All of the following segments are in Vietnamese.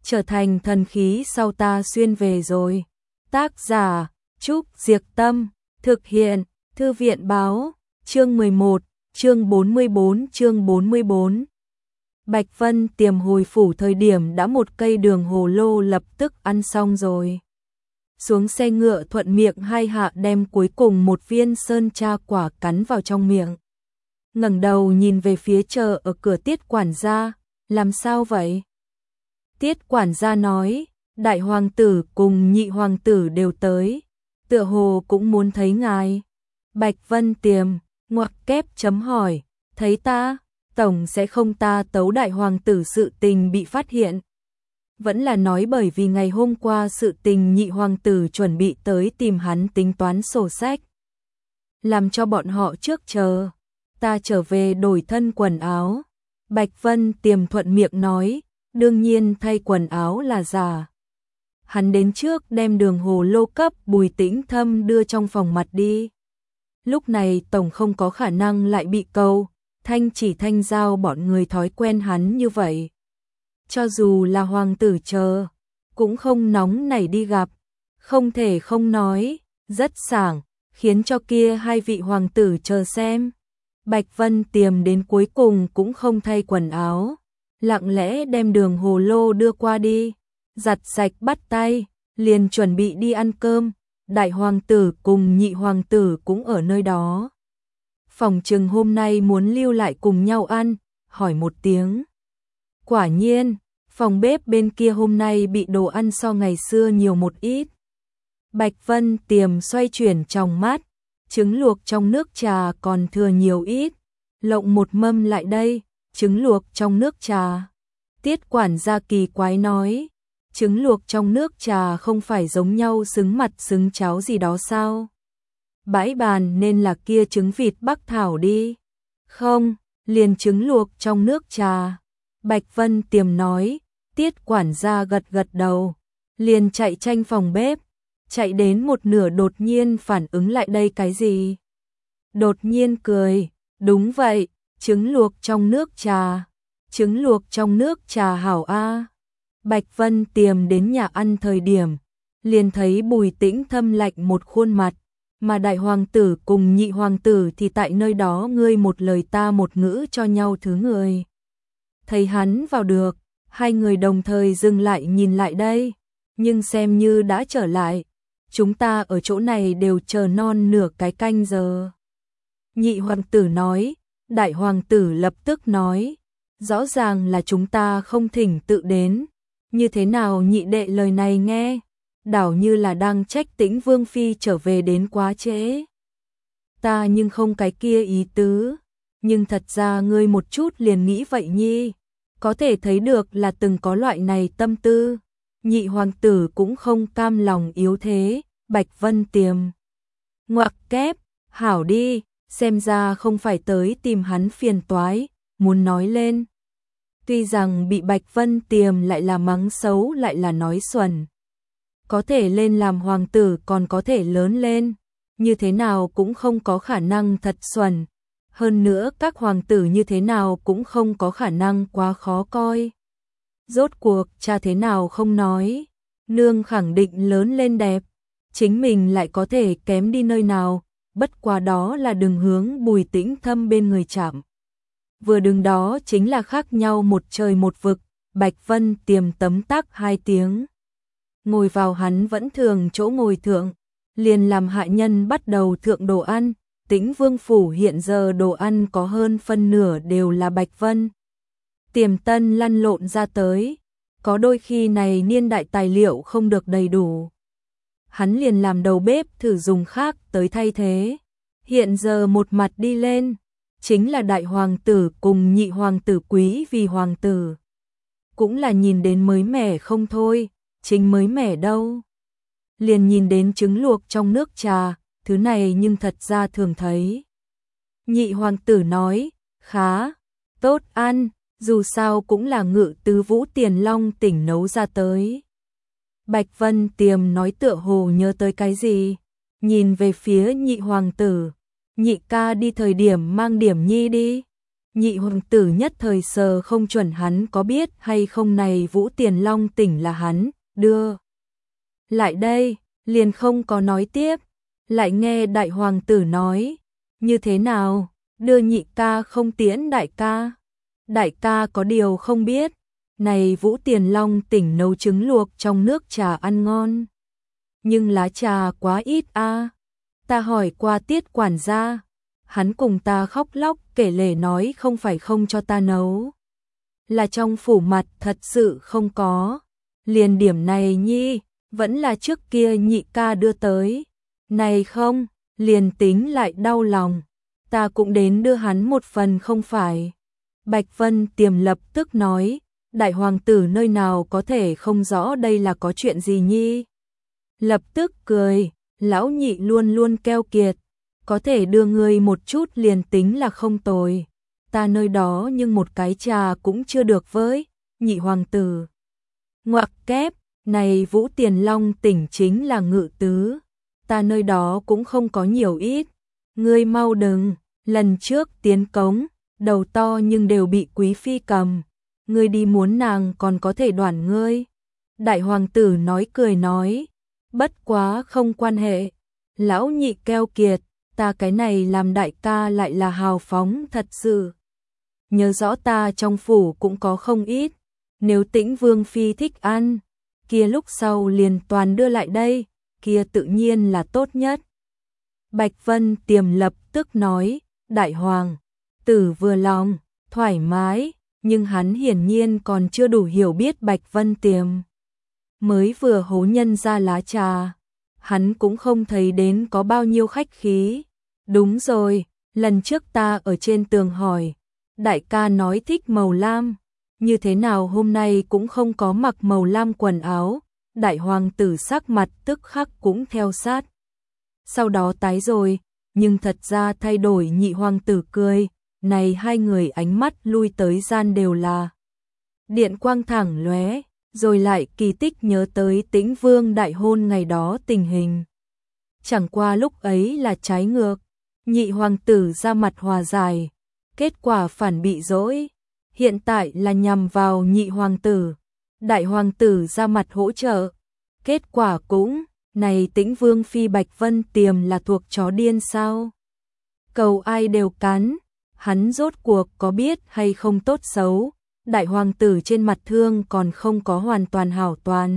trở thành thần khí sau ta xuyên về rồi. Tác giả Trúc Diệc Tâm, thực hiện Thư viện Báo, chương 11, chương 44. Bạch Vân Tiềm hồi phủ thời điểm đã một cây đường hồ lô lập tức ăn xong rồi. Xuống xe ngựa thuận miệng hai hạ đem cuối cùng một viên sơn tra quả cắn vào trong miệng. Ngẩng đầu nhìn về phía chờ ở cửa Tiết quản gia, làm sao vậy? Tiết quản gia nói, đại hoàng tử cùng nhị hoàng tử đều tới, tựa hồ cũng muốn thấy ngài. Bạch Vân Tiềm, ngoặc kép chấm hỏi, thấy ta, tổng sẽ không ta tấu đại hoàng tử sự tình bị phát hiện. Vẫn là nói bởi vì ngày hôm qua sự tình nhị hoàng tử chuẩn bị tới tìm hắn tính toán sổ sách. Làm cho bọn họ trước chờ, ta trở về đổi thân quần áo. Bạch Vân Tiềm thuận miệng nói, đương nhiên thay quần áo là giả. Hắn đến trước đem đường hồ lô cấp Bùi Tĩnh Thâm đưa trong phòng mặt đi. Lúc này tổng không có khả năng lại bị câu, thanh chỉ thanh giao bọn người thói quen hắn như vậy. Cho dù là hoàng tử chờ, cũng không nóng nảy đi gặp, không thể không nói, rất sảng, khiến cho kia hai vị hoàng tử chờ xem. Bạch Vân Tiềm đến cuối cùng cũng không thay quần áo, lặng lẽ đem đường hồ lô đưa qua đi, giặt sạch bắt tay, liền chuẩn bị đi ăn cơm. Đại hoàng tử cùng nhị hoàng tử cũng ở nơi đó. Phòng trừng hôm nay muốn lưu lại cùng nhau ăn, hỏi một tiếng. Quả nhiên, phòng bếp bên kia hôm nay bị đồ ăn so ngày xưa nhiều một ít. Bạch Vân Tiềm xoay chuyển trong mắt, trứng luộc trong nước trà còn thừa nhiều ít, lộng một mâm lại đây, trứng luộc trong nước trà. Tiết quản gia kỳ quái nói, trứng luộc trong nước trà không phải giống nhau xứng mặt xứng cháo gì đó sao? Bãi bàn nên là kia trứng vịt Bắc Thảo đi. Không, liền trứng luộc trong nước trà. Bạch Vân Tiềm nói, Tiết quản gia gật gật đầu, liền chạy tranh phòng bếp, chạy đến một nửa đột nhiên phản ứng lại đây cái gì? Đột nhiên cười, đúng vậy, trứng luộc trong nước trà, trứng luộc trong nước trà hảo a. Bạch Vân Tiềm đến nhà ăn thời điểm, liền thấy Bùi Tĩnh Thâm lạnh một khuôn mặt, mà đại hoàng tử cùng nhị hoàng tử thì tại nơi đó ngươi một lời ta một ngữ cho nhau thứ người. Thấy hắn vào được, hai người đồng thời dừng lại nhìn lại đây, nhưng xem như đã trở lại, chúng ta ở chỗ này đều chờ non nửa cái canh giờ. Nhị hoàng tử nói, đại hoàng tử lập tức nói, rõ ràng là chúng ta không thỉnh tự đến. Như thế nào nhị đệ lời này nghe, đảo như là đang trách Tĩnh Vương Phi trở về đến quá trễ. Ta nhưng không cái kia ý tứ, nhưng thật ra ngươi một chút liền nghĩ vậy nhi, có thể thấy được là từng có loại này tâm tư. Nhị hoàng tử cũng không cam lòng yếu thế, Bạch Vân Tiềm. Ngoặc kép, hảo đi, xem ra không phải tới tìm hắn phiền toái, muốn nói lên. Tuy rằng bị Bạch Vân Tiềm lại là mắng xấu lại là nói xuẩn. Có thể lên làm hoàng tử còn có thể lớn lên, như thế nào cũng không có khả năng thật xuẩn. Hơn nữa các hoàng tử như thế nào cũng không có khả năng quá khó coi. Rốt cuộc cha thế nào không nói, nương khẳng định lớn lên đẹp, chính mình lại có thể kém đi nơi nào, bất quá đó là đừng hướng Bùi Tĩnh Thâm bên người chạm. Vừa đứng đó chính là khác nhau một trời một vực. Bạch Vân Tiềm tấm tắc hai tiếng. Ngồi vào hắn vẫn thường chỗ ngồi thượng, liền làm hạ nhân bắt đầu thượng đồ ăn. Tĩnh Vương phủ hiện giờ đồ ăn có hơn phân nửa đều là Bạch Vân Tiềm tân lăn lộn ra tới, có đôi khi này niên đại tài liệu không được đầy đủ. Hắn liền làm đầu bếp thử dùng khác tới thay thế. Hiện giờ một mặt đi lên, chính là đại hoàng tử cùng nhị hoàng tử quý vì hoàng tử. Cũng là nhìn đến mới mẻ không thôi, chính mới mẻ đâu. Liền nhìn đến trứng luộc trong nước trà, thứ này nhưng thật ra thường thấy. Nhị hoàng tử nói, khá, tốt ăn, dù sao cũng là Ngự Tứ Vũ Tiền Long tỉnh nấu ra tới. Bạch Vân Tiềm nói tựa hồ nhớ tới cái gì, nhìn về phía nhị hoàng tử. Nhị ca đi thời điểm mang điểm nhi đi. Nhị hoàng tử nhất thời sờ không chuẩn hắn có biết hay không này Vũ Tiền Long tỉnh là hắn đưa lại đây, liền không có nói tiếp, lại nghe đại hoàng tử nói, như thế nào, đưa nhị ca không tiễn đại ca. Đại ca có điều không biết, này Vũ Tiền Long tỉnh nấu trứng luộc trong nước trà ăn ngon. Nhưng lá trà quá ít a. Ta hỏi qua Tiết quản gia, hắn cùng ta khóc lóc kể lể nói không phải không cho ta nấu, là trong phủ mặt thật sự không có. Liền điểm này nhi, vẫn là trước kia nhị ca đưa tới. Này không, liền tính lại đau lòng, ta cũng đến đưa hắn một phần không phải. Bạch Vân Tiềm lập tức nói, đại hoàng tử nơi nào có thể không rõ đây là có chuyện gì nhi. Lập tức cười, lão nhị luôn luôn keo kiệt, có thể đưa ngươi một chút liền tính là không tồi. Ta nơi đó nhưng một cái trà cũng chưa được với, nhị hoàng tử. Ngoặc kép, này Vũ Tiền Long tỉnh chính là ngự tứ, ta nơi đó cũng không có nhiều ít. Ngươi mau đừng, lần trước tiến cống, đầu to nhưng đều bị quý phi cầm, ngươi đi muốn nàng còn có thể đoản ngươi. Đại hoàng tử nói cười nói, bất quá không quan hệ, lão nhị keo kiệt, ta cái này làm đại ca lại là hào phóng thật sự. Nhớ rõ ta trong phủ cũng có không ít, nếu Tĩnh Vương phi thích ăn, kia lúc sau liền toàn đưa lại đây, kia tự nhiên là tốt nhất. Bạch Vân Tiềm lập tức nói, đại hoàng tử vừa lòng, thoải mái, nhưng hắn hiển nhiên còn chưa đủ hiểu biết Bạch Vân Tiềm. Mới vừa hố nhân ra lá trà, hắn cũng không thấy đến có bao nhiêu khách khí. Đúng rồi, lần trước ta ở trên tường hỏi, đại ca nói thích màu lam, như thế nào hôm nay cũng không có mặc màu lam quần áo. Đại hoàng tử sắc mặt tức khắc cũng theo sát. Sau đó tái rồi, nhưng thật ra thay đổi. Nhị hoàng tử cười, này hai người ánh mắt lui tới gian đều là điện quang thẳng lóe, rồi lại kỳ tích nhớ tới Tĩnh Vương đại hôn ngày đó tình hình. Chẳng qua lúc ấy là trái ngược, nhị hoàng tử ra mặt hòa giải, kết quả phản bị dỗi, hiện tại là nhằm vào nhị hoàng tử. Đại hoàng tử ra mặt hỗ trợ, kết quả cũng, này Tĩnh Vương phi Bạch Vân Tiềm là thuộc chó điên sao? Cầu ai đều cắn, hắn rốt cuộc có biết hay không tốt xấu, đại hoàng tử trên mặt thương còn không có hoàn toàn hảo toàn.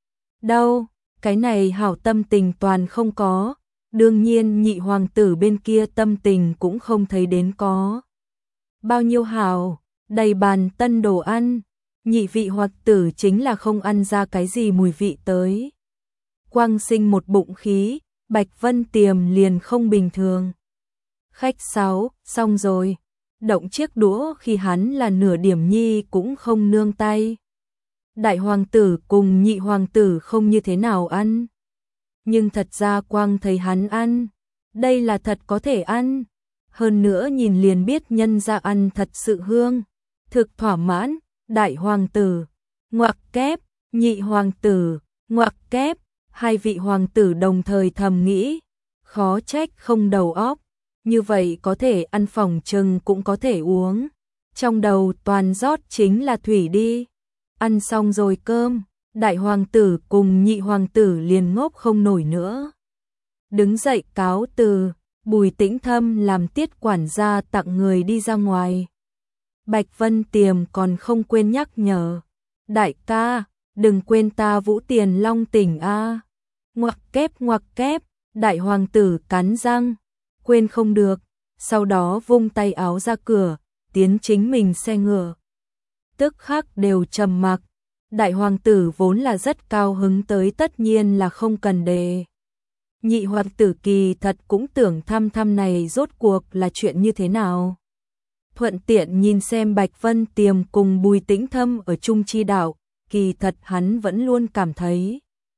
Đâu, cái này hảo tâm tình toàn không có, đương nhiên nhị hoàng tử bên kia tâm tình cũng không thấy đến có. Bao nhiêu hảo, đầy bàn tân đồ ăn. Nhị vị hoặc tử chính là không ăn ra cái gì mùi vị tới. Quang sinh một bụng khí, Bạch Vân Tiềm liền không bình thường. Khách sáo, xong rồi. Động chiếc đũa khi hắn là nửa điểm nhi cũng không nương tay. Đại hoàng tử cùng nhị hoàng tử không như thế nào ăn. Nhưng thật ra Quang thấy hắn ăn. Đây là thật có thể ăn. Hơn nữa nhìn liền biết nhân ra ăn thật sự hương. Thực thỏa mãn. Đại hoàng tử, ngoặc kép, nhị hoàng tử, ngoặc kép, hai vị hoàng tử đồng thời thầm nghĩ, khó trách không đầu óc, như vậy có thể ăn phòng trừng cũng có thể uống, trong đầu toàn rót chính là thủy đi. Ăn xong rồi cơm, đại hoàng tử cùng nhị hoàng tử liền ngốc không nổi nữa. Đứng dậy cáo từ, Bùi Tĩnh Thâm làm Tiết quản gia tặng người đi ra ngoài. Bạch Vân Tiềm còn không quên nhắc nhở, đại ca, đừng quên ta Vũ Tiền Long tỉnh a. Ngoặc kép, đại hoàng tử cắn răng, quên không được, sau đó vung tay áo ra cửa, tiến chính mình xe ngựa. Tức khắc đều trầm mặc, đại hoàng tử vốn là rất cao hứng tới tất nhiên là không cần đề. Nhị hoàng tử kỳ thật cũng tưởng thăm thăm này rốt cuộc là chuyện như thế nào. Thuận tiện nhìn xem Bạch Vân Tiềm cùng Bùi Tĩnh Thâm ở Trung Chi Đạo, kỳ thật hắn vẫn luôn cảm thấy.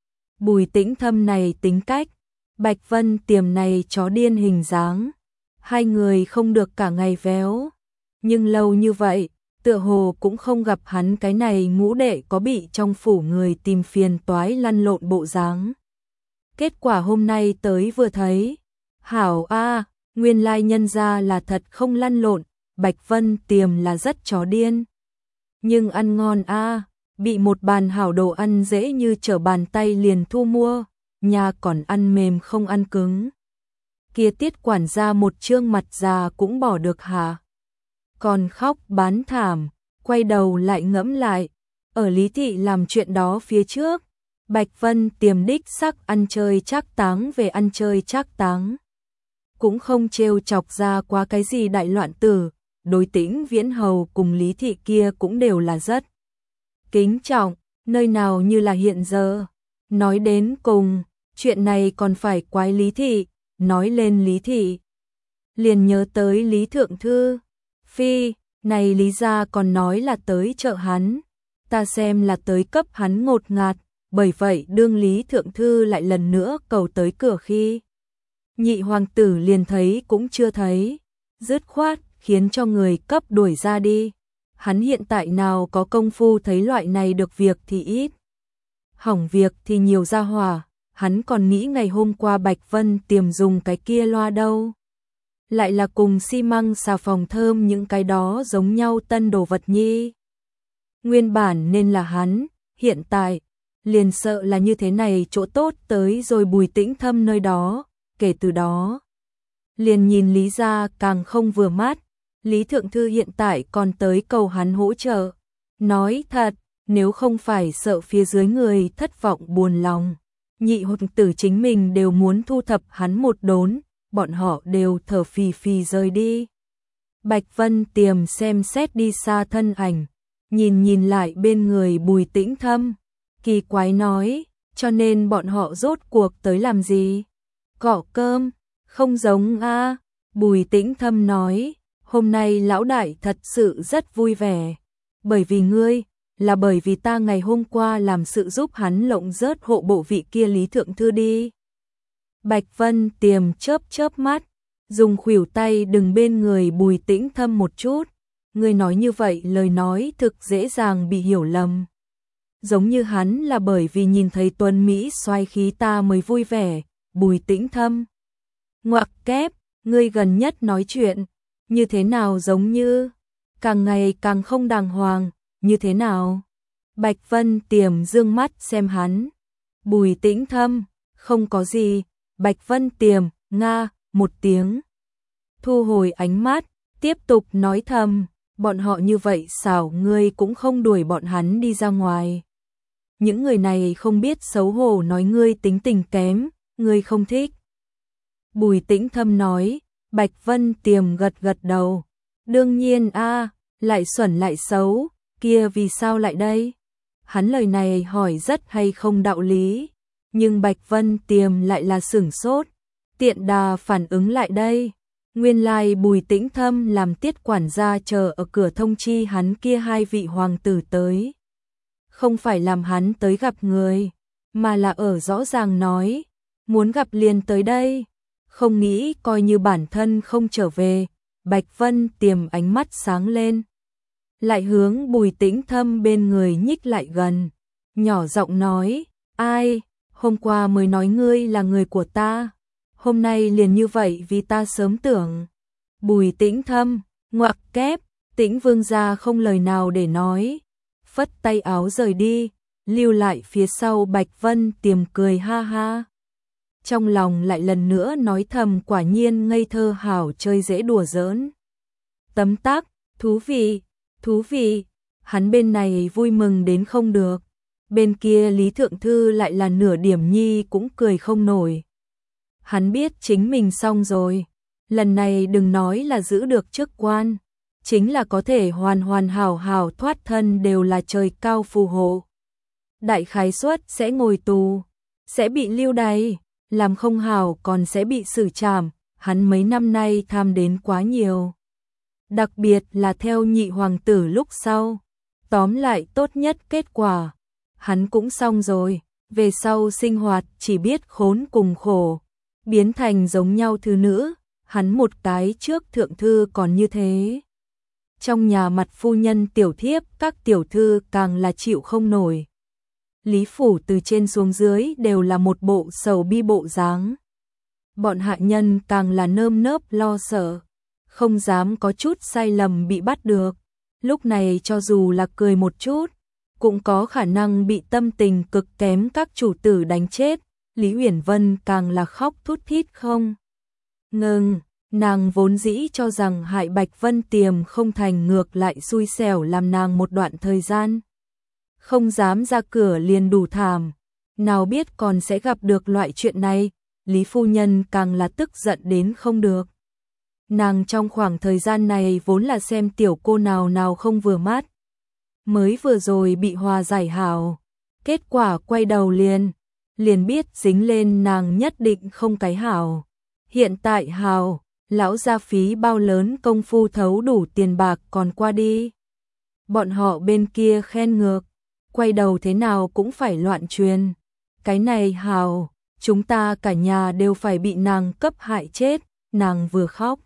Bùi Tĩnh Thâm này tính cách, Bạch Vân Tiềm này chó điên hình dáng, hai người không được cả ngày véo. Nhưng lâu như vậy, tựa hồ cũng không gặp hắn cái này ngũ đệ có bị trong phủ người tìm phiền toái lăn lộn bộ dáng. Kết quả hôm nay tới vừa thấy, hảo a, nguyên lai nhân ra là thật không lăn lộn. Bạch Vân Tiềm là rất chó điên. Nhưng ăn ngon a, bị một bàn hảo đồ ăn dễ như trở bàn tay liền thu mua, nhà còn ăn mềm không ăn cứng. Kia Tiết quản gia một trương mặt già cũng bỏ được hả? Còn khóc bán thảm, quay đầu lại ngẫm lại, ở Lý Thị làm chuyện đó phía trước, Bạch Vân Tiềm đích sắc ăn chơi trác táng về ăn chơi trác táng. Cũng không trêu chọc ra quá cái gì đại loạn tử, đối Tĩnh Viễn Hầu cùng Lý Thị kia cũng đều là rất kính trọng, nơi nào như là hiện giờ. Nói đến cùng, chuyện này còn phải quái Lý Thị, nói lên Lý Thị. Liền nhớ tới Lý Thượng Thư, phi, này Lý gia còn nói là tới trợ hắn, ta xem là tới cấp hắn ngột ngạt, bởi vậy đương Lý Thượng Thư lại lần nữa cầu tới cửa khi. Nhị hoàng tử liền thấy cũng chưa thấy, dứt khoát khiến cho người cấp đuổi ra đi. Hắn hiện tại nào có công phu thấy loại này được việc thì ít, hỏng việc thì nhiều ra hỏa, hắn còn nghĩ ngày hôm qua Bạch Vân Tiềm dùng cái kia loa đâu. Lại là cùng xi măng xà phòng thơm những cái đó giống nhau tân đồ vật nhi. Nguyên bản nên là hắn, hiện tại, liền sợ là như thế này chỗ tốt tới rồi Bùi Tĩnh Thâm nơi đó, kể từ đó. Liền nhìn Lý gia càng không vừa mắt, Lý Thượng Thư hiện tại còn tới cầu hắn hỗ trợ. Nói thật, nếu không phải sợ phía dưới người thất vọng buồn lòng, nhị hoàng tử chính mình đều muốn thu thập hắn một đốn, bọn họ đều thở phì phì rời đi. Bạch Vân Tiềm xem xét đi xa thân ảnh, nhìn lại bên người Bùi Tĩnh Thâm, kỳ quái nói, cho nên bọn họ rốt cuộc tới làm gì? Cọ cơm, không giống a. Bùi Tĩnh Thâm nói, hôm nay lão đại thật sự rất vui vẻ, bởi vì ngươi, là bởi vì ta ngày hôm qua làm sự giúp hắn lộng rớt hộ bộ vị kia Lý Thượng Thư đi. Bạch Vân Tiềm chớp mắt, dùng khuỷu tay đừng bên người Bùi Tĩnh Thâm một chút, ngươi nói như vậy lời nói thực dễ dàng bị hiểu lầm. Giống như hắn là bởi vì nhìn thấy Tuấn Mỹ xoay khí ta mới vui vẻ, Bùi Tĩnh Thâm. Ngoặc kép, ngươi gần nhất nói chuyện, như thế nào giống như, càng ngày càng không đàng hoàng, như thế nào? Bạch Vân Tiềm dương mắt xem hắn. Bùi Tĩnh Thâm, không có gì. Bạch Vân Tiềm, nga, một tiếng. Thu hồi ánh mắt, tiếp tục nói thầm, bọn họ như vậy xảo ngươi cũng không đuổi bọn hắn đi ra ngoài. Những người này không biết xấu hổ nói ngươi tính tình kém, ngươi không thích. Bùi Tĩnh Thâm nói, Bạch Vân Tiềm gật gật đầu. Đương nhiên a, lại xuẩn lại xấu, kia vì sao lại đây? Hắn lời này hỏi rất hay không đạo lý, nhưng Bạch Vân Tiềm lại là sửng sốt, tiện đà phản ứng lại đây. Nguyên lai Bùi Tĩnh Thâm làm Tiết quản gia chờ ở cửa thông chi hắn kia hai vị hoàng tử tới. Không phải làm hắn tới gặp người, mà là ở rõ ràng nói, muốn gặp liền tới đây. Không nghĩ coi như bản thân không trở về, Bạch Vân Tiềm ánh mắt sáng lên. Lại hướng Bùi Tĩnh Thâm bên người nhích lại gần, nhỏ giọng nói, ai, hôm qua mới nói ngươi là người của ta, hôm nay liền như vậy vì ta sớm tưởng. Bùi Tĩnh Thâm, ngoặc kép, Tĩnh Vương gia không lời nào để nói, phất tay áo rời đi, lưu lại phía sau Bạch Vân Tiềm cười ha ha. Trong lòng lại lần nữa nói thầm quả nhiên ngây thơ hảo chơi dễ đùa giỡn. Tấm tắc, thú vị, hắn bên này vui mừng đến không được, bên kia Lý Thượng Thư lại là nửa điểm nhi cũng cười không nổi. Hắn biết chính mình xong rồi, lần này đừng nói là giữ được chức quan, chính là có thể hoàn hảo hảo thoát thân đều là trời cao phù hộ. Đại khái suất sẽ ngồi tù, sẽ bị lưu đày, làm không hảo còn sẽ bị xử trảm, hắn mấy năm nay tham đến quá nhiều. Đặc biệt là theo nhị hoàng tử lúc sau, tóm lại tốt nhất kết quả, hắn cũng xong rồi, về sau sinh hoạt chỉ biết khốn cùng khổ, biến thành giống nhau thứ nữ, hắn một cái trước thượng thư còn như thế. Trong nhà mặt phu nhân tiểu thiếp các tiểu thư càng là chịu không nổi. Lý phủ từ trên xuống dưới đều là một bộ sầu bi bộ dáng. Bọn hạ nhân càng là nơm nớp lo sợ, không dám có chút sai lầm bị bắt được. Lúc này cho dù là cười một chút, cũng có khả năng bị tâm tình cực kém các chủ tử đánh chết. Lý Uyển Vân càng là khóc thút thít không ngừng, nàng vốn dĩ cho rằng hại Bạch Vân Tiềm không thành, ngược lại xui xẻo làm nàng một đoạn thời gian không dám ra cửa liền đủ thảm, nào biết còn sẽ gặp được loại chuyện này. Lý phu nhân càng là tức giận đến không được. Nàng trong khoảng thời gian này vốn là xem tiểu cô nào nào không vừa mắt, mới vừa rồi bị hòa giải hảo, kết quả quay đầu liền biết dính lên nàng nhất định không cái hảo. Hiện tại hảo, lão gia phí bao lớn công phu thấu đủ tiền bạc còn qua đi. Bọn họ bên kia khen ngược, quay đầu thế nào cũng phải loạn truyền. Cái này hảo, chúng ta cả nhà đều phải bị nàng cấp hại chết. Nàng vừa khóc,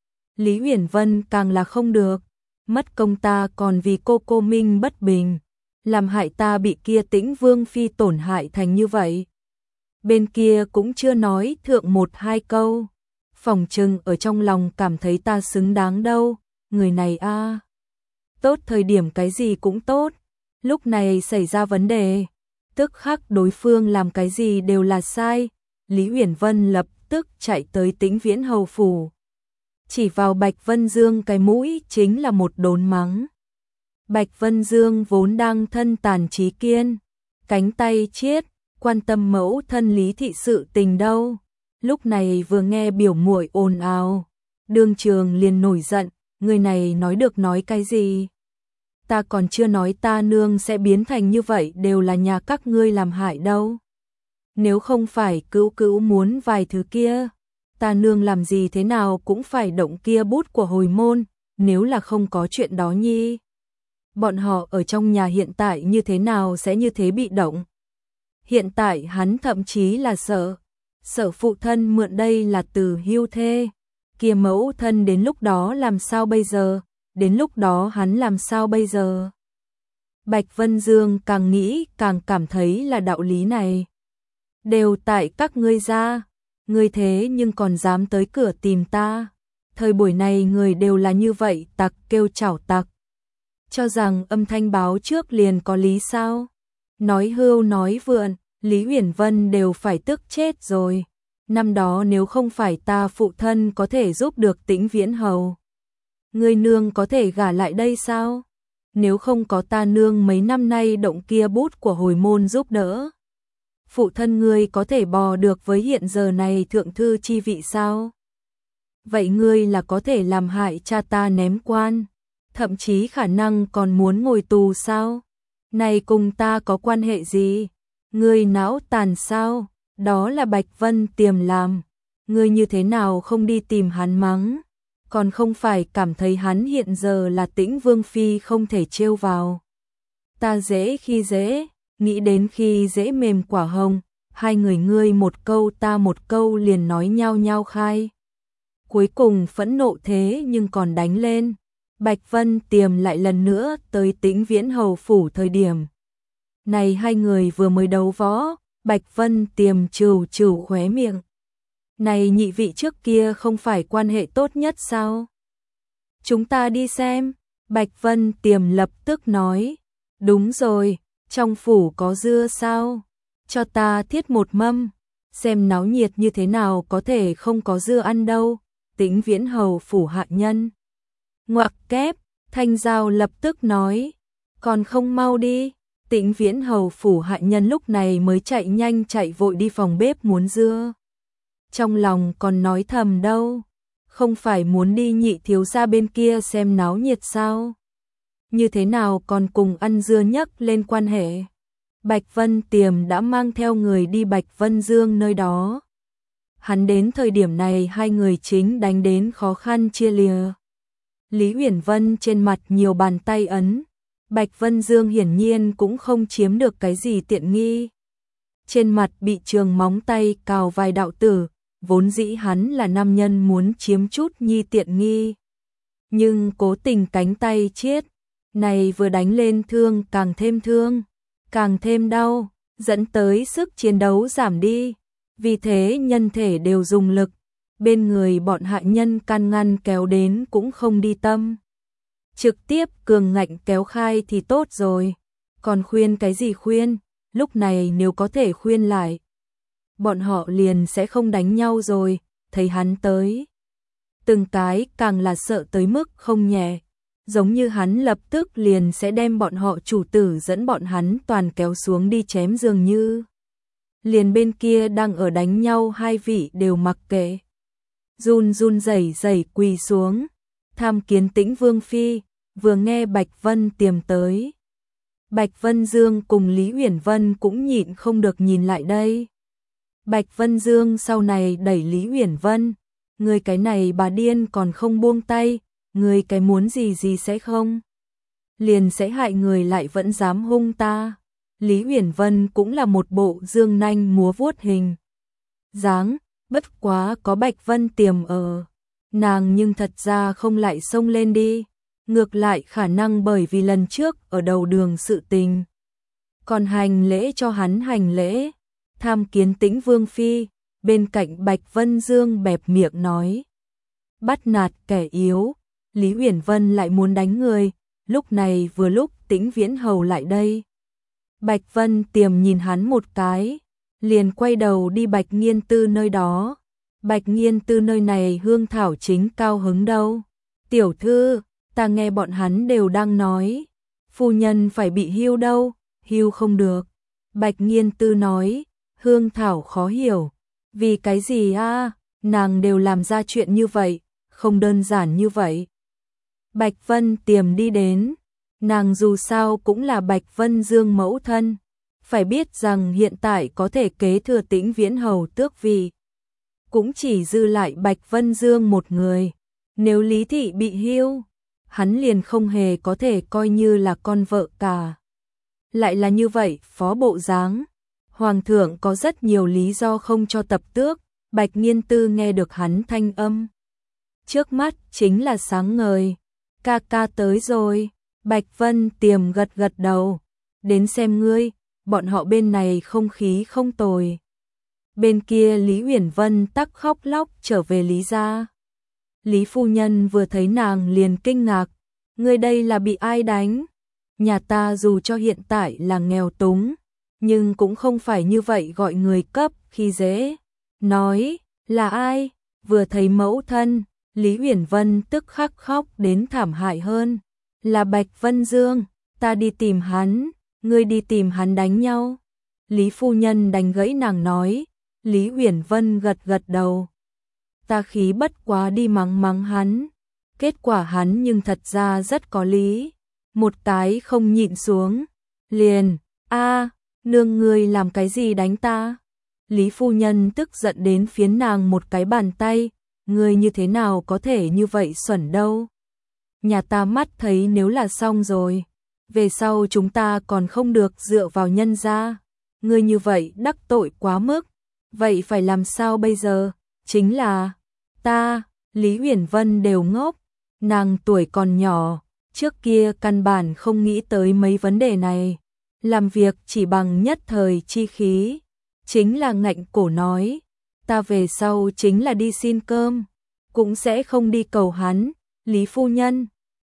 Lý Uyển Vân càng là không được, mất công ta còn vì cô minh bất bình, làm hại ta bị kia Tĩnh Vương phi tổn hại thành như vậy. Bên kia cũng chưa nói thượng một hai câu, phỏng chừng ở trong lòng cảm thấy ta xứng đáng đâu, người này a, tốt thời điểm cái gì cũng tốt, lúc này xảy ra vấn đề, tức khắc đối phương làm cái gì đều là sai. Lý Uyển Vân lập tức chạy tới Tĩnh Viễn hầu phủ, chỉ vào Bạch Vân Dương cái mũi chính là một đốn mắng. Bạch Vân Dương vốn đang thân tàn trí kiên, cánh tay chiết, quan tâm mẫu thân Lý thị sự tình đâu, lúc này vừa nghe biểu muội ồn ào, đương trường liền nổi giận, người này nói được nói cái gì? Ta còn chưa nói ta nương sẽ biến thành như vậy đều là nhà các ngươi làm hại đâu. Nếu không phải Cữu muốn vài thứ kia, ta nương làm gì thế nào cũng phải động kia bút của hồi môn, nếu là không có chuyện đó nhi. Bọn họ ở trong nhà hiện tại như thế nào sẽ như thế bị động. Hiện tại hắn thậm chí là sợ phụ thân mượn đây là từ hưu thê, kia mẫu thân đến lúc đó làm sao bây giờ, đến lúc đó hắn làm sao bây giờ. Bạch Vân Dương càng nghĩ càng cảm thấy là đạo lý này. Đều tại các ngươi ra, ngươi thế nhưng còn dám tới cửa tìm ta. Thời buổi này người đều là như vậy, tặc kêu chảo tặc. Cho rằng âm thanh báo trước liền có lý sao? Nói hưu nói vượn, Lý Uyển Vân đều phải tức chết rồi. Năm đó nếu không phải ta phụ thân có thể giúp được Tĩnh Viễn hầu, ngươi nương có thể gả lại đây sao? Nếu không có ta nương mấy năm nay động kia bút của hồi môn giúp đỡ, phụ thân ngươi có thể bò được với hiện giờ này thượng thư chi vị sao? Vậy ngươi là có thể làm hại cha ta ném quan, thậm chí khả năng còn muốn ngồi tù sao? Này cùng ta có quan hệ gì? Ngươi não tàn sao? Đó là Bạch Vân Tiềm làm, ngươi như thế nào không đi tìm hắn mắng? Còn không phải cảm thấy hắn hiện giờ là Tĩnh Vương phi không thể trêu vào. Ta dễ khi dễ, nghĩ đến khi dễ mềm quả hồng, hai người ngươi một câu ta một câu liền nói nhau khai. Cuối cùng phẫn nộ thế nhưng còn đánh lên. Bạch Vân Tiềm lại lần nữa tới Tĩnh Viễn hầu phủ thời điểm này hai người vừa mới đấu võ, Bạch Vân Tiềm trừ khóe miệng. Này nhị vị trước kia không phải quan hệ tốt nhất sao? Chúng ta đi xem. Bạch Vân Tiềm lập tức nói. Đúng rồi, trong phủ có dưa sao? Cho ta thiết một mâm. Xem náo nhiệt như thế nào có thể không có dưa ăn đâu. Tĩnh Viễn hầu phủ hạ nhân. Ngoặc kép, Thanh Giao lập tức nói. Còn không mau đi. Tĩnh Viễn hầu phủ hạ nhân lúc này mới chạy nhanh chạy vội đi phòng bếp muốn dưa. Trong lòng còn nói thầm đâu, không phải muốn đi nhị thiếu gia bên kia xem náo nhiệt sao? Như thế nào còn cùng ăn dưa nhắc lên quan hệ? Bạch Vân Tiềm đã mang theo người đi Bạch Vân Dương nơi đó. Hắn đến thời điểm này hai người chính đánh đến khó khăn chia lìa. Lý Uyển Vân trên mặt nhiều bàn tay ấn, Bạch Vân Dương hiển nhiên cũng không chiếm được cái gì tiện nghi. Trên mặt bị trường móng tay cào vài đạo tử, vốn dĩ hắn là nam nhân muốn chiếm chút nhi tiện nghi. Nhưng cố tình cánh tay chiết, này vừa đánh lên thương, càng thêm đau, dẫn tới sức chiến đấu giảm đi. Vì thế nhân thể đều dùng lực, bên người bọn hạ nhân can ngăn kéo đến cũng không đi tâm. Trực tiếp cường ngạnh kéo khai thì tốt rồi, còn khuyên cái gì khuyên, lúc này nếu có thể khuyên lại, bọn họ liền sẽ không đánh nhau rồi, thấy hắn tới. Từng cái càng là sợ tới mức không nhẹ, giống như hắn lập tức liền sẽ đem bọn họ chủ tử dẫn bọn hắn toàn kéo xuống đi chém dường như. Liền bên kia đang ở đánh nhau hai vị đều mặc kệ. Run run rẩy rẩy quỳ xuống, tham kiến Tĩnh Vương Phi, vừa nghe Bạch Vân Tiềm tới. Bạch Vân Dương cùng Lý Uyển Vân cũng nhịn không được nhìn lại đây. Bạch Vân Dương sau này đẩy Lý Uyển Vân, người cái này bà điên còn không buông tay, người cái muốn gì gì sẽ không. Liền sẽ hại người lại vẫn dám hung ta. Lý Uyển Vân cũng là một bộ dương nanh múa vuốt hình dáng, bất quá có Bạch Vân Tiềm ở, nàng nhưng thật ra không lại xông lên đi, ngược lại khả năng bởi vì lần trước ở đầu đường sự tình. Còn hành lễ cho hắn hành lễ, tham kiến Tĩnh Vương Phi, bên cạnh Bạch Vân Dương bẹp miệng nói. Bắt nạt kẻ yếu, Lý Uyển Vân lại muốn đánh người, lúc này vừa lúc Tĩnh Viễn Hầu lại đây. Bạch Vân Tiềm nhìn hắn một cái, liền quay đầu đi Bạch Nghiên Tư nơi đó. Bạch Nghiên Tư nơi này hương thảo chính cao hứng đâu. Tiểu thư, ta nghe bọn hắn đều đang nói, phu nhân phải bị hưu đâu, hưu không được. Bạch Nghiên Tư nói, hương thảo khó hiểu, vì cái gì a? Nàng đều làm ra chuyện như vậy, không đơn giản như vậy. Bạch Vân Tiềm đi đến, nàng dù sao cũng là Bạch Vân Dương mẫu thân, phải biết rằng hiện tại có thể kế thừa Tĩnh Viễn Hầu tước vị, cũng chỉ dư lại Bạch Vân Dương một người, nếu Lý thị bị hưu, hắn liền không hề có thể coi như là con vợ cả. Lại là như vậy, phó bộ dáng, hoàng thượng có rất nhiều lý do không cho tập tước. Bạch Nghiên Tư nghe được hắn thanh âm, trước mắt chính là sáng ngời. Ca ca tới rồi. Bạch Vân Tiềm gật gật đầu, đến xem ngươi, bọn họ bên này không khí không tồi. Bên kia Lý Uyển Vân tắc khóc lóc trở về Lý gia. Lý phu nhân vừa thấy nàng liền kinh ngạc, ngươi đây là bị ai đánh? Nhà ta dù cho hiện tại là nghèo túng, nhưng cũng không phải như vậy gọi người cấp khi dễ. Nói, là ai? Vừa thấy mẫu thân, Lý Uyển Vân tức khắc khóc đến thảm hại hơn. Là Bạch Vân Dương, ta đi tìm hắn, ngươi đi tìm hắn đánh nhau. Lý phu nhân đánh gãy nàng nói, Lý Uyển Vân gật gật đầu. Ta khí bất quá đi mắng mắng hắn, kết quả hắn nhưng thật ra rất có lý. Một cái không nhịn xuống, liền, nương ngươi làm cái gì đánh ta? Lý phu nhân tức giận đến phiến nàng một cái bàn tay, ngươi như thế nào có thể như vậy xuẩn đâu? Nhà ta mắt thấy nếu là xong rồi, về sau chúng ta còn không được dựa vào nhân gia, ngươi như vậy đắc tội quá mức, vậy phải làm sao bây giờ? Chính là, ta, Lý Uyển Vân đều ngốc, nàng tuổi còn nhỏ, trước kia căn bản không nghĩ tới mấy vấn đề này, làm việc chỉ bằng nhất thời chi khí, chính là ngạnh cổ nói, ta về sau chính là đi xin cơm, cũng sẽ không đi cầu hắn. Lý phu nhân,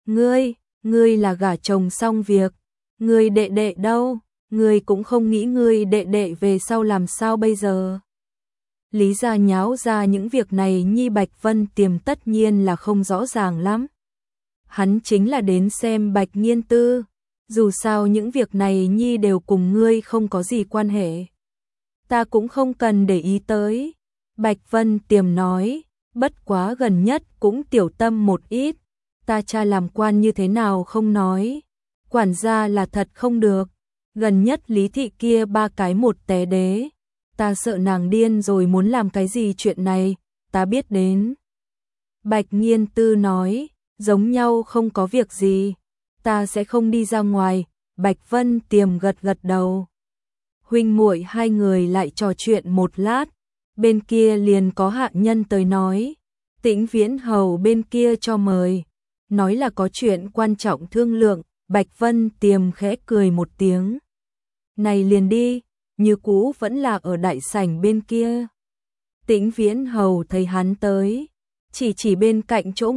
ngươi là gả chồng xong việc, ngươi đệ đệ đâu, ngươi cũng không nghĩ ngươi đệ đệ về sau làm sao bây giờ. Lý gia nháo ra những việc này Nhi Bạch Vân Tiềm tất nhiên là không rõ ràng lắm. Hắn chính là đến xem Bạch Nghiên Tư, dù sao những việc này Nhi đều cùng ngươi không có gì quan hệ. Ta cũng không cần để ý tới. Bạch Vân Tiềm nói, bất quá gần nhất cũng tiểu tâm một ít, ta cha làm quan như thế nào không nói, quản gia là thật không được, gần nhất Lý thị kia ba cái một té đế, ta sợ nàng điên rồi muốn làm cái gì chuyện này, ta biết đến. Bạch Nghiên Tư nói, giống nhau không có việc gì, ta sẽ không đi ra ngoài. Bạch Vân Tiềm gật gật đầu. Huynh muội hai người lại trò chuyện một lát, bên kia liền có hạ nhân tới nói, Tĩnh Viễn Hầu bên kia cho mời, nói là có chuyện quan trọng thương lượng. Bạch Vân Tiềm khẽ cười một tiếng, này liền đi, như cũ vẫn là ở đại sảnh bên kia. Tĩnh Viễn Hầu thấy hắn tới, chỉ bên cạnh chỗ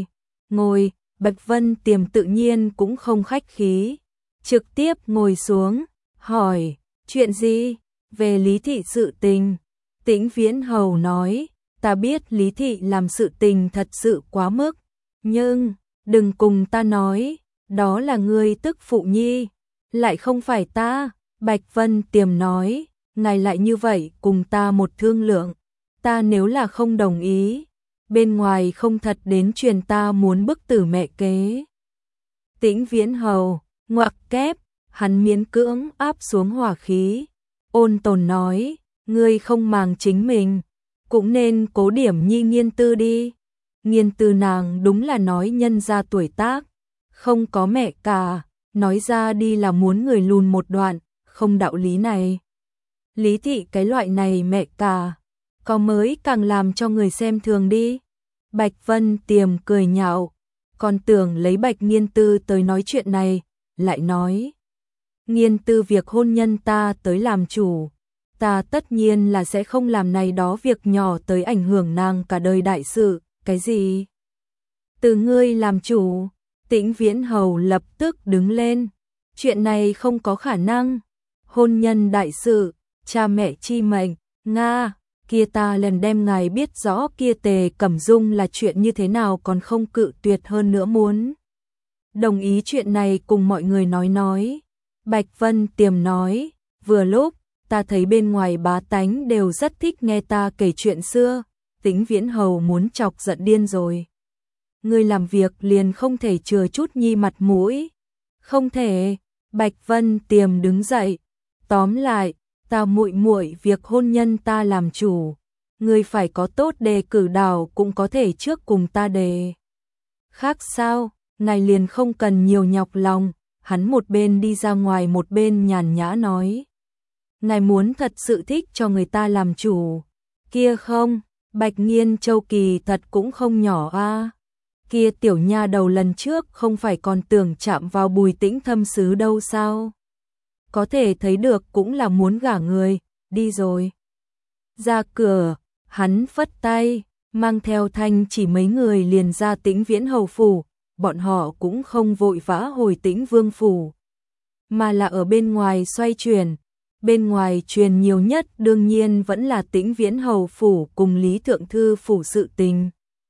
ngồi, Bạch Vân Tiềm tự nhiên cũng không khách khí, trực tiếp ngồi xuống, hỏi, chuyện gì? Về Lý Thị sự tình. Tĩnh Viễn Hầu nói, ta biết Lý Thị làm sự tình thật sự quá mức, nhưng, đừng cùng ta nói, đó là ngươi tức phụ nhi, lại không phải ta. Bạch Vân Tiềm nói, ngài lại như vậy cùng ta một thương lượng, ta nếu là không đồng ý, bên ngoài không thật đến truyền ta muốn bức tử mẹ kế. Tĩnh Viễn Hầu, ngoặc kép, hắn miễn cưỡng áp xuống hỏa khí, ôn tồn nói, ngươi không màng chính mình, cũng nên cố điểm nhi Nghiên Tư đi. Nghiên Tư nàng đúng là nói nhân ra tuổi tác, không có mẹ cả, nói ra đi là muốn người lùn một đoạn, không đạo lý này. Lý Thị cái loại này mẹ cả, có mới càng làm cho người xem thường đi. Bạch Vân Tiềm cười nhạo, còn tưởng lấy Bạch Nghiên Tư tới nói chuyện này, lại nói. Nghiên Tư việc hôn nhân ta tới làm chủ, ta tất nhiên là sẽ không làm này đó việc nhỏ tới ảnh hưởng nàng cả đời đại sự, cái gì? Từ ngươi làm chủ, Tĩnh Viễn Hầu lập tức đứng lên, chuyện này không có khả năng, hôn nhân đại sự, cha mẹ chi mệnh, Nga, kia ta lần đem ngài biết rõ kia Tề Cẩm Dung là chuyện như thế nào còn không cự tuyệt hơn nữa muốn. Đồng ý chuyện này cùng mọi người nói. Bạch Vân Tiềm nói, vừa lúc, ta thấy bên ngoài bá tánh đều rất thích nghe ta kể chuyện xưa, Tĩnh Viễn Hầu muốn chọc giận điên rồi. Ngươi làm việc liền không thể chừa chút nhi mặt mũi. Không thể, Bạch Vân Tiềm đứng dậy, tóm lại, ta muội việc hôn nhân ta làm chủ, ngươi phải có tốt đề cử đảo cũng có thể trước cùng ta đề. Khác sao, ngài liền không cần nhiều nhọc lòng, hắn một bên đi ra ngoài một bên nhàn nhã nói. Ngài muốn thật sự thích cho người ta làm chủ, kia không, Bạch Nghiên Châu kỳ thật cũng không nhỏ a. Kia tiểu nha đầu lần trước không phải còn tưởng chạm vào Bùi Tĩnh Thâm sứ đâu sao? Có thể thấy được cũng là muốn gả người, đi rồi. Ra cửa, hắn phất tay, mang theo Thanh chỉ mấy người liền ra Tĩnh Viễn Hầu phủ, bọn họ cũng không vội vã hồi Tĩnh Vương phủ, mà là ở bên ngoài xoay chuyển. Bên ngoài truyền nhiều nhất đương nhiên vẫn là Tĩnh Viễn Hầu phủ cùng Lý Thượng Thư phủ sự tình.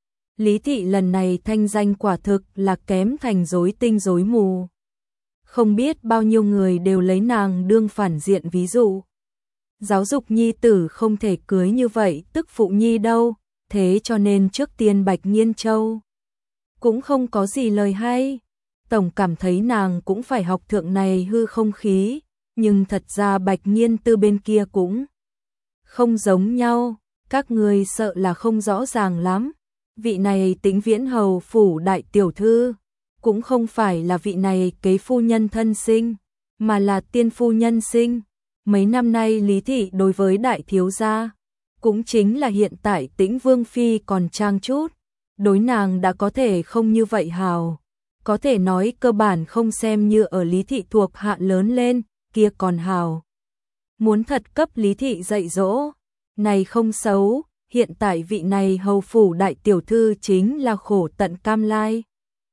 Lý Thị lần này thanh danh quả thực là kém thành rối tinh rối mù. Không biết bao nhiêu người đều lấy nàng đương phản diện ví dụ. Giáo dục nhi tử không thể cưới như vậy tức phụ nhi đâu, thế cho nên trước tiên Bạch Nghiên Châu cũng không có gì lời hay. Tổng cảm thấy nàng cũng phải học thượng này hư không khí, nhưng thật ra Bạch Nghiên Tư bên kia cũng không giống nhau, các người sợ là không rõ ràng lắm. Vị này Tĩnh Viễn Hầu phủ đại tiểu thư, cũng không phải là vị này kế phu nhân thân sinh, mà là tiên phu nhân sinh. Mấy năm nay Lý Thị đối với đại thiếu gia, cũng chính là hiện tại Tĩnh Vương Phi còn trang chút, đối nàng đã có thể không như vậy hào. Có thể nói cơ bản không xem như ở Lý Thị thuộc hạ lớn lên, kia còn hào. Muốn thật cấp Lý Thị dạy dỗ, này không xấu, hiện tại vị này hầu phủ đại tiểu thư chính là khổ tận cam lai.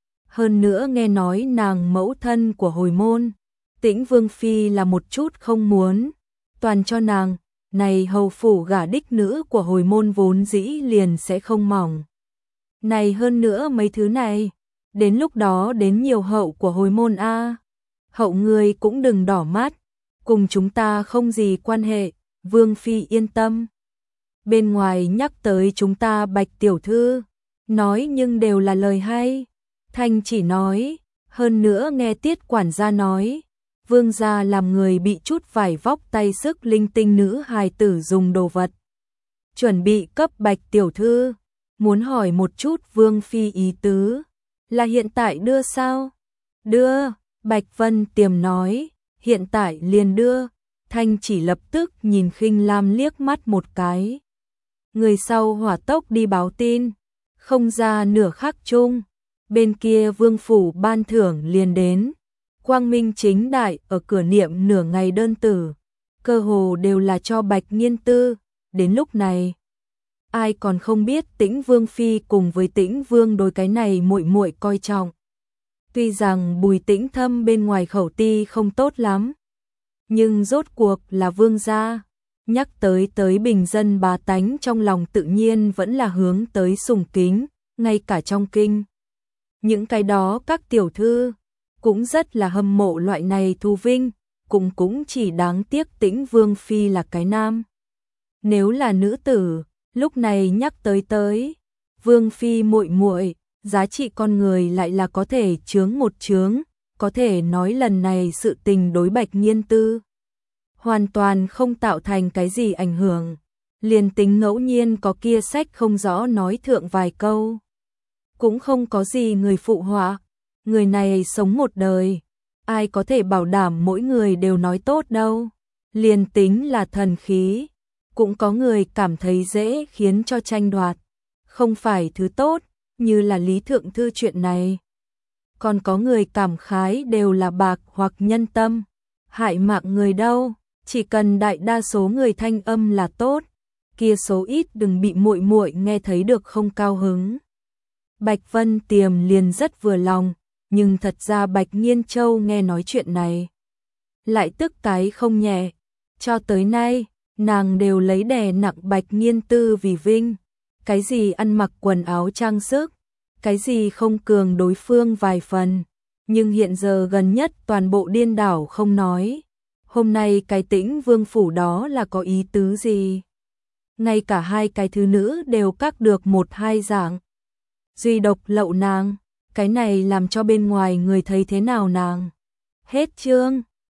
Hơn nữa nghe nói nàng mẫu thân của hồi môn, Tĩnh Vương Phi là một chút không muốn, toàn cho nàng, này hầu phủ gả đích nữ của hồi môn vốn dĩ liền sẽ không mỏng. Này hơn nữa mấy thứ này, đến lúc đó đến nhiều hậu của hồi môn a. Hậu người cũng đừng đỏ mắt, cùng chúng ta không gì quan hệ, Vương Phi yên tâm. Bên ngoài nhắc tới chúng ta Bạch tiểu thư, nói nhưng đều là lời hay. Thanh chỉ nói, hơn nữa nghe Tiết quản gia nói, Vương gia làm người bị chút vải vóc tay sức linh tinh nữ hài tử dùng đồ vật, chuẩn bị cấp Bạch tiểu thư, muốn hỏi một chút Vương Phi ý tứ, là hiện tại đưa sao? Đưa, Bạch Vân Tiềm nói, hiện tại liền đưa. Thanh chỉ lập tức nhìn Khinh Lam liếc mắt một cái. Người sau hỏa tốc đi báo tin, không ra nửa khắc chung, bên kia Vương phủ ban thưởng liền đến. Quang minh chính đại ở cửa niệm nửa ngày đơn tử, cơ hồ đều là cho Bạch Nghiên Tư. Đến lúc này, ai còn không biết Tĩnh Vương phi cùng với Tĩnh Vương đối cái này muội muội coi trọng. Tuy rằng Bùi Tĩnh Thâm bên ngoài khẩu ti không tốt lắm, nhưng rốt cuộc là vương gia, nhắc tới bình dân bá tánh trong lòng tự nhiên vẫn là hướng tới sùng kính, ngay cả trong kinh. Những cái đó các tiểu thư cũng rất là hâm mộ loại này thu vinh, cũng chỉ đáng tiếc Tĩnh Vương phi là cái nam. Nếu là nữ tử, lúc này nhắc tới Vương phi muội muội, giá trị con người lại là có thể chướng một chướng, có thể nói lần này sự tình đối Bạch Nghiên Tư hoàn toàn không tạo thành cái gì ảnh hưởng, liền tính ngẫu nhiên có kia sách không rõ nói thượng vài câu, cũng không có gì người phụ họa, người này sống một đời, ai có thể bảo đảm mỗi người đều nói tốt đâu, liền tính là thần khí, cũng có người cảm thấy dễ khiến cho tranh đoạt, không phải thứ tốt, như là Lý Thượng Thư chuyện này. Còn có người cảm khái đều là bạc hoặc nhân tâm, hại mạng người đâu, chỉ cần đại đa số người thanh âm là tốt, kia số ít đừng bị muội muội nghe thấy được không cao hứng. Bạch Vân Tiềm liền rất vừa lòng, nhưng thật ra Bạch Nghiên Châu nghe nói chuyện này, lại tức cái không nhẹ, cho tới nay, nàng đều lấy đè nặng Bạch Nghiên Tư vì vinh, cái gì ăn mặc quần áo trang sức, cái gì không cường đối phương vài phần, nhưng hiện giờ gần nhất toàn bộ điên đảo không nói. Hôm nay cái Tĩnh Vương phủ đó là có ý tứ gì? Ngay cả hai cái thứ nữ đều cắt được một hai dạng. Duy độc lậu nàng, cái này làm cho bên ngoài người thấy thế nào nàng? Hết chương.